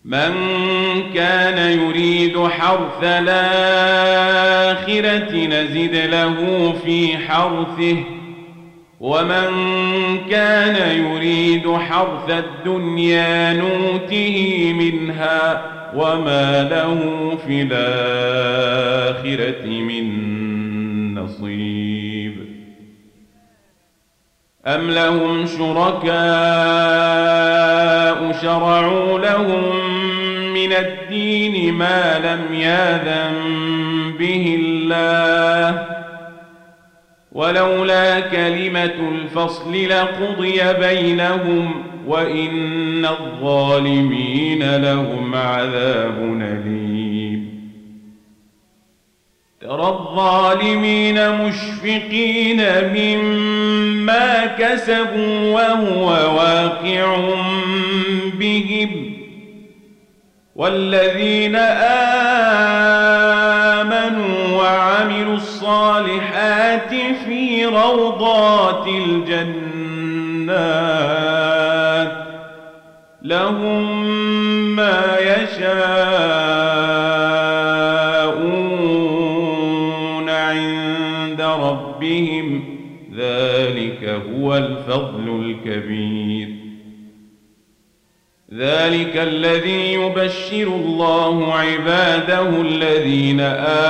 من كان يريد حرث الآخرة نزد له في حرثه ومن كان يريد حرث الدنيا نوته منها وما له في الآخرة من نصيب أم لهم شركاء شرعوا لهم من الدين ما لم يأذن به الله ولولا كلمة الفصل لقضي بينهم وإن الظالمين لهم عذاب أليم ترى الظالمين مشفقين مما كسبوا وهو واقع بهم والذين آمنوا وعملوا الصالحات في روضات الجنات لهم ما يشاءون عند ربهم ذلك هو الفضل الكبير ذلك الذي يبشر الله عباده الذين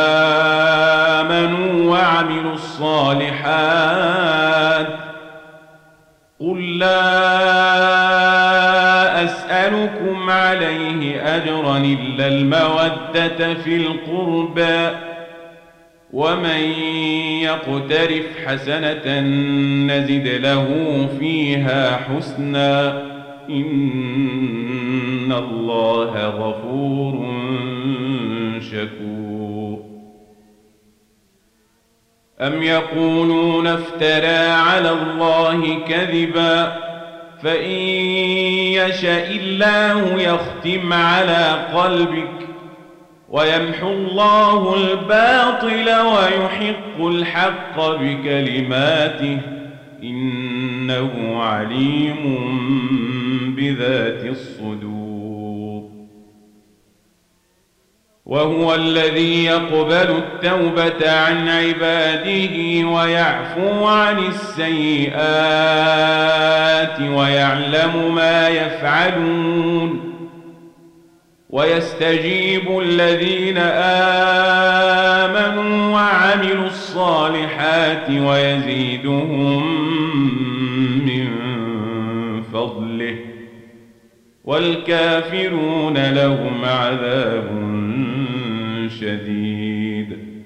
آمنوا وعملوا الصالحات قل لا أسألكم عليه أجرا إلا المودة في القربى ومن يقترف حسنة نزد له فيها حسنا إن الله غفور شكور أم يقولون افترى على الله كذبا فإن يشاء الله يختم على قلبك ويمحو الله الباطل ويحق الحق بكلماته إنه عليم بذات الصدور وهو الذي يقبل التوبة عن عباده ويعفو عن السيئات ويعلم ما يفعلون ويستجيب الذين آمنوا وعملوا الصالحات ويزيدهم من فضله والكافرون لهم عذاب شديد